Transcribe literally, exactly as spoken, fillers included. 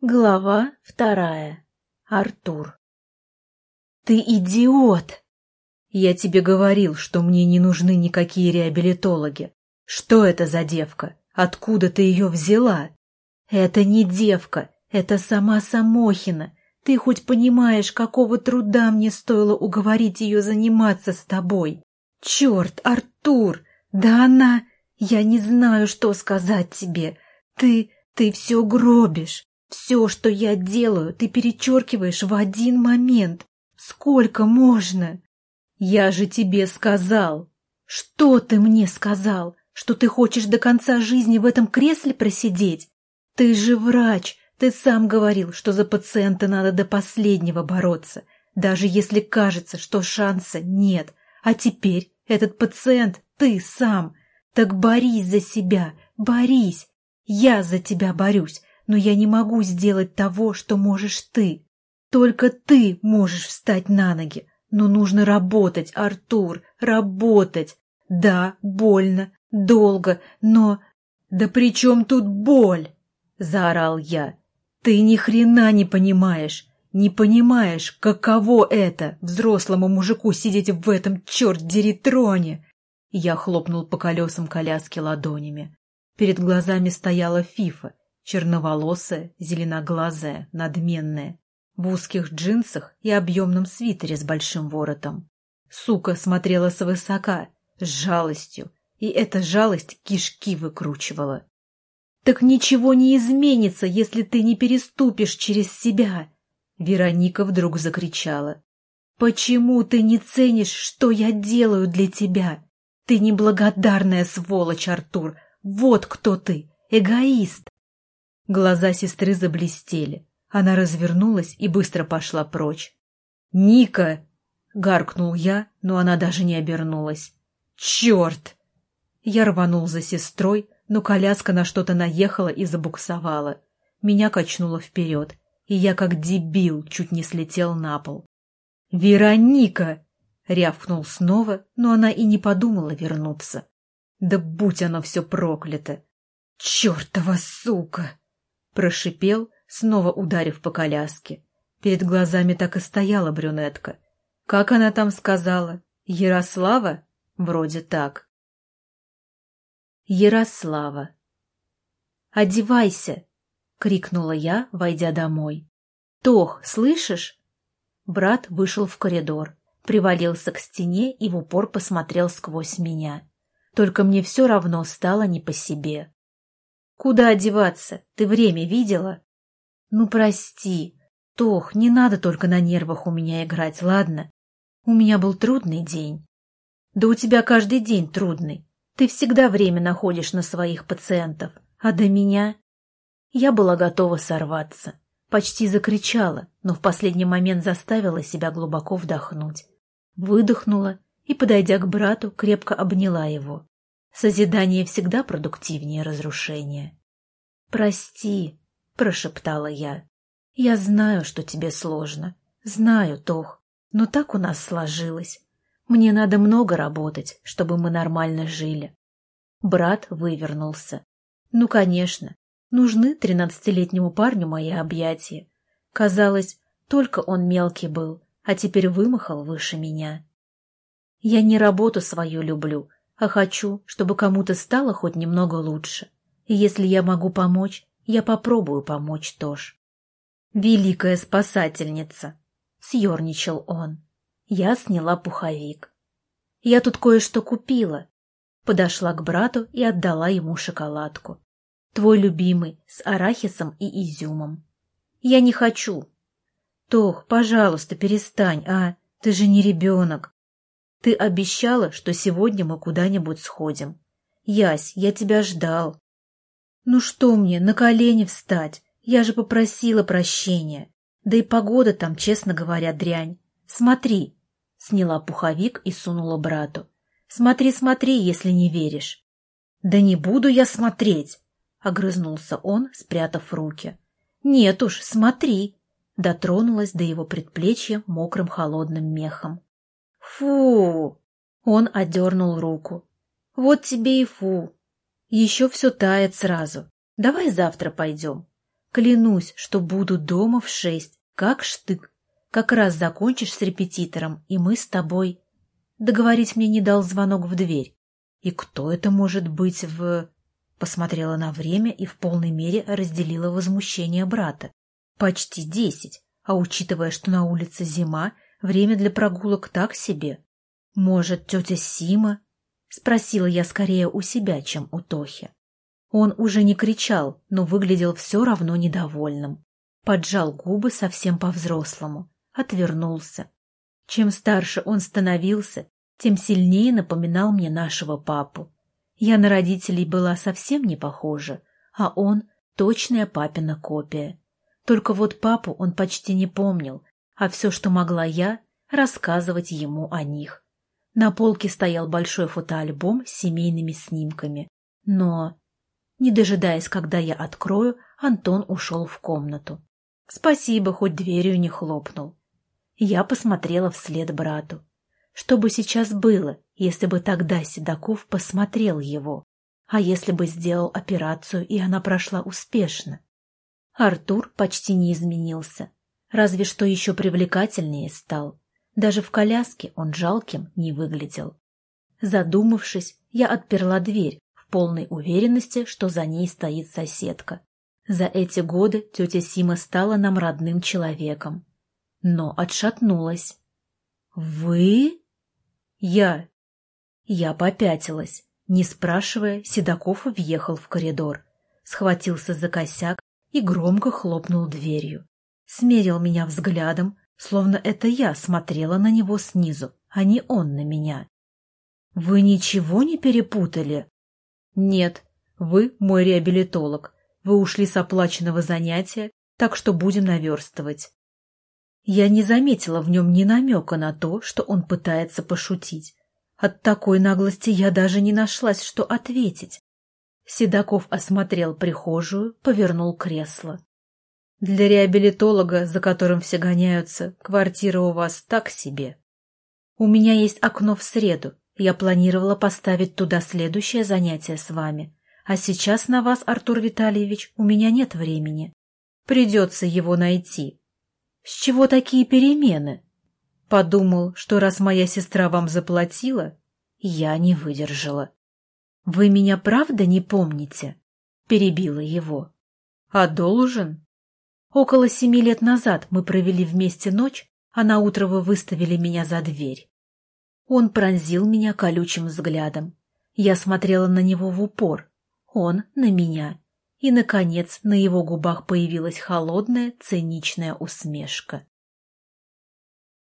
Глава вторая. Артур. «Ты идиот!» «Я тебе говорил, что мне не нужны никакие реабилитологи. Что это за девка? Откуда ты ее взяла?» «Это не девка, это сама Самохина. Ты хоть понимаешь, какого труда мне стоило уговорить ее заниматься с тобой? Черт, Артур! Да она... Я не знаю, что сказать тебе. Ты... ты все гробишь. Все, что я делаю, ты перечеркиваешь в один момент. Сколько можно? Я же тебе сказал. Что ты мне сказал? Что ты хочешь до конца жизни в этом кресле просидеть? Ты же врач. Ты сам говорил, что за пациента надо до последнего бороться, даже если кажется, что шанса нет. А теперь этот пациент ты сам. Так борись за себя, борись. Я за тебя борюсь. Но я не могу сделать того, что можешь ты. Только ты можешь встать на ноги. Но нужно работать, Артур, работать. Да, больно, долго, но... Да при чем тут боль? Заорал я. Ты ни хрена не понимаешь. Не понимаешь, каково это, взрослому мужику сидеть в этом черт-дери троне. Я хлопнул по колесам коляски ладонями. Перед глазами стояла Фифа. Черноволосая, зеленоглазая, надменная, в узких джинсах и объемном свитере с большим воротом. Сука смотрела свысока, с жалостью, и эта жалость кишки выкручивала. «Так ничего не изменится, если ты не переступишь через себя!» Вероника вдруг закричала. «Почему ты не ценишь, что я делаю для тебя? Ты неблагодарная сволочь, Артур! Вот кто ты! Эгоист!» Глаза сестры заблестели. Она развернулась и быстро пошла прочь. «Ника!» — гаркнул я, но она даже не обернулась. «Черт!» Я рванул за сестрой, но коляска на что-то наехала и забуксовала. Меня качнуло вперед, и я как дебил чуть не слетел на пол. «Вероника!» — рявкнул снова, но она и не подумала вернуться. «Да будь оно все проклято! Чертова сука!» Прошипел, снова ударив по коляске. Перед глазами так и стояла брюнетка. Как она там сказала? Ярослава? Вроде так. Ярослава. «Одевайся!» — крикнула я, войдя домой. «Тох, слышишь?» Брат вышел в коридор, привалился к стене и в упор посмотрел сквозь меня. Только мне все равно стало не по себе. «Куда одеваться? Ты время видела?» «Ну, прости. Тох, не надо только на нервах у меня играть, ладно? У меня был трудный день». «Да у тебя каждый день трудный. Ты всегда время находишь на своих пациентов. А до меня...» Я была готова сорваться. Почти закричала, но в последний момент заставила себя глубоко вдохнуть. Выдохнула и, подойдя к брату, крепко обняла его. Созидание всегда продуктивнее разрушения. «Прости», — прошептала я. «Я знаю, что тебе сложно. Знаю, Тох, но так у нас сложилось. Мне надо много работать, чтобы мы нормально жили». Брат вывернулся. «Ну, конечно, нужны тринадцатилетнему парню мои объятия. Казалось, только он мелкий был, а теперь вымахал выше меня. Я не работу свою люблю, а хочу, чтобы кому-то стало хоть немного лучше. И если я могу помочь, я попробую помочь тоже». «Великая спасательница!» — съерничал он. Я сняла пуховик. «Я тут кое-что купила». Подошла к брату и отдала ему шоколадку. «Твой любимый, с арахисом и изюмом». «Я не хочу». «Тох, пожалуйста, перестань, а? Ты же не ребенок. Ты обещала, что сегодня мы куда-нибудь сходим. Ясь, я тебя ждал». «Ну что мне, на колени встать? Я же попросила прощения. Да и погода там, честно говоря, дрянь. Смотри». Сняла пуховик и сунула брату. «Смотри, смотри, если не веришь». «Да не буду я смотреть», — огрызнулся он, спрятав руки. «Нет уж, смотри», — дотронулась до его предплечья мокрым холодным мехом. «Фу!» — он отдернул руку. «Вот тебе и фу. Еще все тает сразу. Давай завтра пойдем. Клянусь, что буду дома в шесть, как штык. Как раз закончишь с репетитором, и мы с тобой... Договорить мне не дал звонок в дверь. И кто это может быть в... Посмотрела на время и в полной мере разделила возмущение брата. Почти десять, а учитывая, что на улице зима, время для прогулок так себе. Может, тетя Сима? Спросила я скорее у себя, чем у Тохи. Он уже не кричал, но выглядел все равно недовольным. Поджал губы совсем по-взрослому, отвернулся. Чем старше он становился, тем сильнее напоминал мне нашего папу. Я на родителей была совсем не похожа, а он — точная папина копия. Только вот папу он почти не помнил, а все, что могла я, рассказывать ему о них. На полке стоял большой фотоальбом с семейными снимками, но... Не дожидаясь, когда я открою, Антон ушел в комнату. Спасибо, хоть дверью не хлопнул. Я посмотрела вслед брату. Что бы сейчас было, если бы тогда Седоков посмотрел его? А если бы сделал операцию, и она прошла успешно? Артур почти не изменился, разве что еще привлекательнее стал. Даже в коляске он жалким не выглядел. Задумавшись, я отперла дверь, в полной уверенности, что за ней стоит соседка. За эти годы тетя Сима стала нам родным человеком. Но отшатнулась. «Вы?» «Я». Я попятилась. Не спрашивая, Седоков въехал в коридор, схватился за косяк и громко хлопнул дверью. Смерил меня взглядом, словно это я смотрела на него снизу, а не он на меня. «Вы ничего не перепутали?» «Нет, вы мой реабилитолог. Вы ушли с оплаченного занятия, так что будем наверстывать». Я не заметила в нем ни намека на то, что он пытается пошутить. От такой наглости я даже не нашлась, что ответить. Седоков осмотрел прихожую, повернул кресло. «Для реабилитолога, за которым все гоняются, квартира у вас так себе. У меня есть окно в среду. Я планировала поставить туда следующее занятие с вами. А сейчас на вас, Артур Витальевич, у меня нет времени. Придется его найти». «С чего такие перемены?» Подумал, что раз моя сестра вам заплатила, я не выдержала. «Вы меня правда не помните?» Перебила его. «А должен?» «Около семи лет назад мы провели вместе ночь, а наутро вы выставили меня за дверь». Он пронзил меня колючим взглядом. Я смотрела на него в упор, он на меня. И, наконец, на его губах появилась холодная, циничная усмешка.